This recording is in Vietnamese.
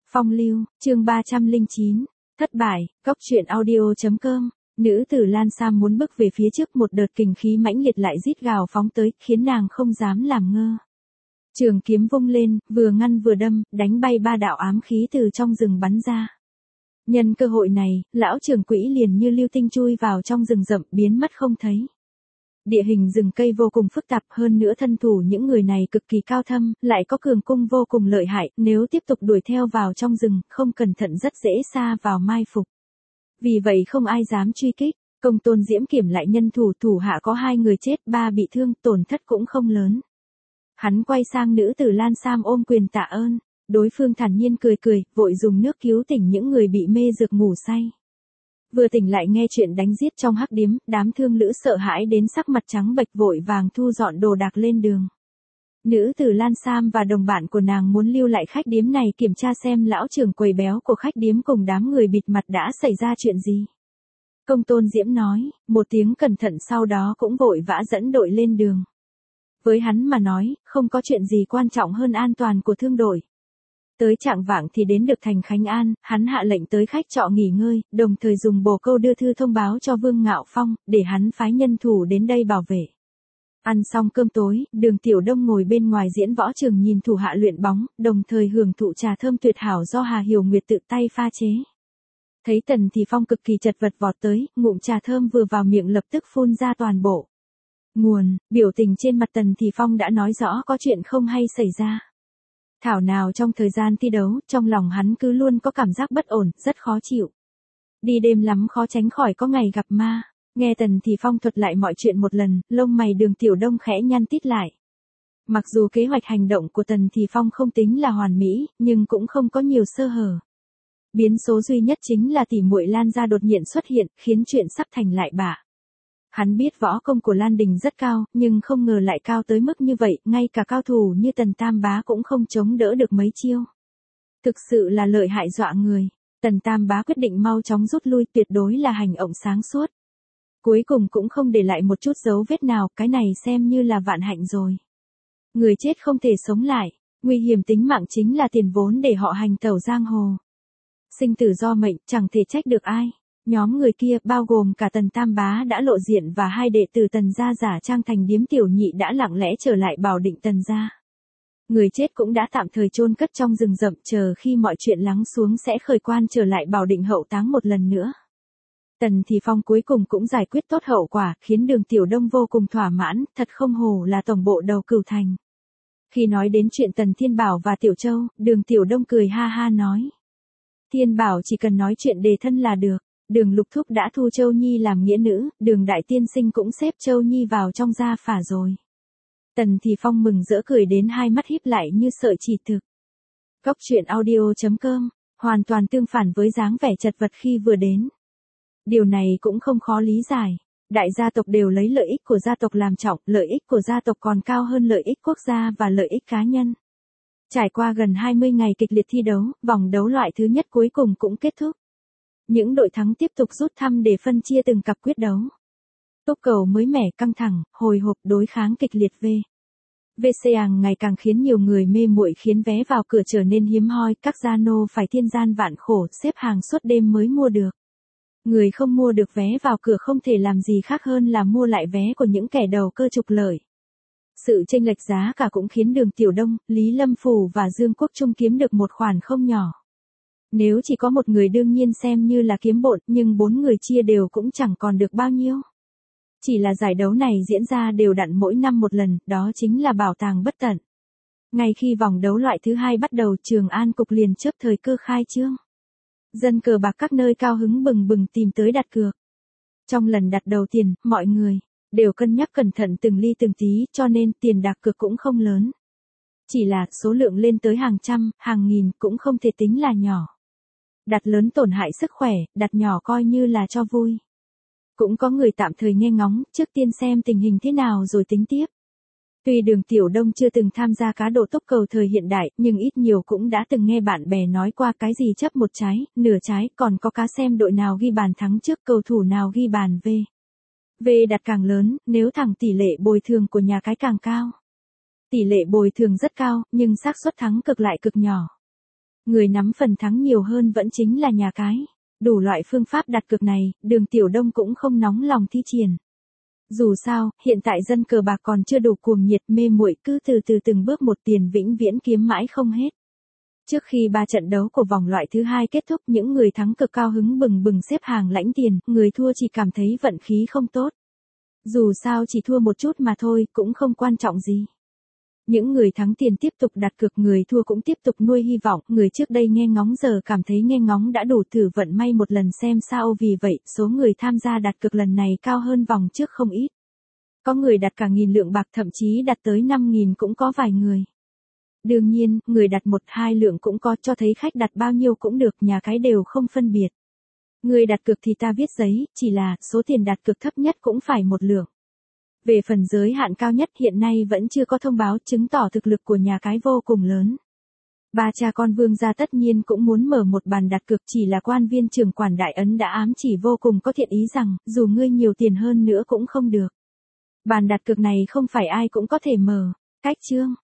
Phong lưu, chương 309, thất bại, cóc truyện audio.com. Nữ tử Lan Sam muốn bước về phía trước, một đợt kình khí mãnh liệt lại rít gào phóng tới, khiến nàng không dám làm ngơ. Trường kiếm vung lên, vừa ngăn vừa đâm, đánh bay ba đạo ám khí từ trong rừng bắn ra. Nhân cơ hội này, lão trưởng quỹ liền như lưu tinh chui vào trong rừng rậm, biến mất không thấy. Địa hình rừng cây vô cùng phức tạp, hơn nữa thân thủ những người này cực kỳ cao thâm, lại có cường cung vô cùng lợi hại, nếu tiếp tục đuổi theo vào trong rừng, không cẩn thận rất dễ sa vào mai phục. Vì vậy không ai dám truy kích. Công Tôn Diễm kiểm lại nhân thủ, thủ hạ có 2 người chết, 3 bị thương, tổn thất cũng không lớn. Hắn quay sang nữ tử Lan Sam ôm quyền tạ ơn. Đối phương thản nhiên cười cười, vội dùng nước cứu tỉnh những người bị mê dược ngủ say. Vừa tỉnh lại nghe chuyện đánh giết trong hắc điếm, đám thương lữ sợ hãi đến sắc mặt trắng bệch, vội vàng thu dọn đồ đạc lên đường. Nữ tử Lan Sam và đồng bạn của nàng muốn lưu lại khách điếm này kiểm tra xem lão trưởng quầy béo của khách điếm cùng đám người bịt mặt đã xảy ra chuyện gì. Công Tôn Diễm nói, một tiếng cẩn thận sau đó cũng vội vã dẫn đội lên đường. Với hắn mà nói, không có chuyện gì quan trọng hơn an toàn của thương đội. Tới chạng vạng thì đến được thành Khánh An, hắn hạ lệnh tới khách trọ nghỉ ngơi, đồng thời dùng bồ câu đưa thư thông báo cho Vương Ngạo Phong, để hắn phái nhân thủ đến đây bảo vệ. Ăn xong cơm tối, Đường Tiểu Đông ngồi bên ngoài diễn võ trường nhìn thủ hạ luyện bóng, đồng thời hưởng thụ trà thơm tuyệt hảo do Hà Hiểu Nguyệt tự tay pha chế. Thấy Tần Thì Phong cực kỳ chật vật vọt tới, ngụm trà thơm vừa vào miệng lập tức phun ra toàn bộ. Nguồn, biểu tình trên mặt Tần Thì Phong đã nói rõ có chuyện không hay xảy ra. Thảo nào trong thời gian thi đấu, trong lòng hắn cứ luôn có cảm giác bất ổn, rất khó chịu. Đi đêm lắm khó tránh khỏi có ngày gặp ma. Nghe Tần Thì Phong thuật lại mọi chuyện một lần, lông mày Đường Tiểu Đông khẽ nhăn tít lại. Mặc dù kế hoạch hành động của Tần Thì Phong không tính là hoàn mỹ, nhưng cũng không có nhiều sơ hở. Biến số duy nhất chính là tỷ muội Lan gia đột nhiên xuất hiện, khiến chuyện sắp thành lại bạ. Hắn biết võ công của Lan Đình rất cao, nhưng không ngờ lại cao tới mức như vậy, ngay cả cao thủ như Tần Tam Bá cũng không chống đỡ được mấy chiêu. Thực sự là lợi hại dọa người. Tần Tam Bá quyết định mau chóng rút lui, tuyệt đối là hành động sáng suốt. Cuối cùng cũng không để lại một chút dấu vết nào, cái này xem như là vạn hạnh rồi. Người chết không thể sống lại, nguy hiểm tính mạng chính là tiền vốn để họ hành tẩu giang hồ. Sinh tử do mệnh, chẳng thể trách được ai. Nhóm người kia, bao gồm cả Tần Tam Bá đã lộ diện và 2 đệ tử Tần gia giả trang thành điếm tiểu nhị đã lặng lẽ trở lại Bảo Định Tần gia. Người chết cũng đã tạm thời chôn cất trong rừng rậm, chờ khi mọi chuyện lắng xuống sẽ khởi quan trở lại Bảo Định hậu táng một lần nữa. Tần Thì Phong cuối cùng cũng giải quyết tốt hậu quả, khiến Đường Tiểu Đông vô cùng thỏa mãn, thật không hổ là tổng bộ đầu Cửu Thành. Khi nói đến chuyện Tần Thiên Bảo và Tiểu Châu, Đường Tiểu Đông cười ha ha nói. Thiên Bảo chỉ cần nói chuyện đề thân là được. Đường Lục Thúc đã thu Châu Nhi làm nghĩa nữ, Đường Đại Tiên Sinh cũng xếp Châu Nhi vào trong gia phả rồi. Tần Thì Phong mừng rỡ cười đến hai mắt híp lại như sợi chỉ thực. Cóc truyện audio.com, hoàn toàn tương phản với dáng vẻ chật vật khi vừa đến. Điều này cũng không khó lý giải. Đại gia tộc đều lấy lợi ích của gia tộc làm trọng, lợi ích của gia tộc còn cao hơn lợi ích quốc gia và lợi ích cá nhân. Trải qua gần 20 ngày kịch liệt thi đấu, vòng đấu loại thứ nhất cuối cùng cũng kết thúc. Những đội thắng tiếp tục rút thăm để phân chia từng cặp quyết đấu. Tốc cầu mới mẻ, căng thẳng, hồi hộp, đối kháng kịch liệt VCang ngày càng khiến nhiều người mê muội, khiến vé vào cửa trở nên hiếm hoi, các gia nô phải thiên gian vạn khổ xếp hàng suốt đêm mới mua được. Người không mua được vé vào cửa không thể làm gì khác hơn là mua lại vé của những kẻ đầu cơ trục lợi. Sự chênh lệch giá cả cũng khiến Đường Tiểu Đông, Lý Lâm Phủ và Dương Quốc Trung kiếm được một khoản không nhỏ. Nếu chỉ có một người đương nhiên xem như là kiếm bộn, nhưng 4 người chia đều cũng chẳng còn được bao nhiêu. Chỉ là giải đấu này diễn ra đều đặn mỗi năm một lần, đó chính là bảo tàng bất tận. Ngay khi vòng đấu loại thứ 2 bắt đầu, Trường An Cục liền chớp thời cơ khai trương. Dân cờ bạc các nơi cao hứng bừng bừng tìm tới đặt cược. Trong lần đặt đầu tiền, mọi người đều cân nhắc cẩn thận từng ly từng tí, cho nên tiền đặt cược cũng không lớn. Chỉ là số lượng lên tới hàng trăm, hàng nghìn cũng không thể tính là nhỏ. Đặt lớn tổn hại sức khỏe, đặt nhỏ coi như là cho vui. Cũng có người tạm thời nghe ngóng, trước tiên xem tình hình thế nào rồi tính tiếp. Tuy Đường Tiểu Đông chưa từng tham gia cá độ tốc cầu thời hiện đại, nhưng ít nhiều cũng đã từng nghe bạn bè nói qua cái gì chấp một trái, nửa trái, còn có cá xem đội nào ghi bàn thắng trước, cầu thủ nào ghi bàn V đặt càng lớn, nếu thẳng tỷ lệ bồi thường của nhà cái càng cao. Tỷ lệ bồi thường rất cao, nhưng xác suất thắng cực lại cực nhỏ. Người nắm phần thắng nhiều hơn vẫn chính là nhà cái. Đủ loại phương pháp đặt cược này, Đường Tiểu Đông cũng không nóng lòng thi triển. Dù sao, hiện tại dân cờ bạc còn chưa đủ cuồng nhiệt mê muội, cứ từ từ từng bước một, tiền vĩnh viễn kiếm mãi không hết. Trước khi 3 trận đấu của vòng loại thứ 2 kết thúc, những người thắng cực cao hứng bừng bừng xếp hàng lãnh tiền, người thua chỉ cảm thấy vận khí không tốt. Dù sao chỉ thua một chút mà thôi, cũng không quan trọng gì. Những người thắng tiền tiếp tục đặt cược, người thua cũng tiếp tục nuôi hy vọng, người trước đây nghe ngóng giờ cảm thấy nghe ngóng đã đủ, thử vận may một lần xem sao, vì vậy, số người tham gia đặt cược lần này cao hơn vòng trước không ít. Có người đặt cả 1000 lượng bạc, thậm chí đặt tới 5000 cũng có vài người. Đương nhiên, người đặt 1-2 lượng cũng có, cho thấy khách đặt bao nhiêu cũng được, nhà cái đều không phân biệt. Người đặt cược thì ta viết giấy, chỉ là số tiền đặt cược thấp nhất cũng phải 1 lượng. Về phần giới hạn cao nhất hiện nay vẫn chưa có thông báo, chứng tỏ thực lực của nhà cái vô cùng lớn. 3 cha con Vương gia tất nhiên cũng muốn mở một bàn đặt cược, chỉ là quan viên trưởng quản Đại Ấn đã ám chỉ vô cùng có thiện ý rằng, dù ngươi nhiều tiền hơn nữa cũng không được. Bàn đặt cược này không phải ai cũng có thể mở. Cách chương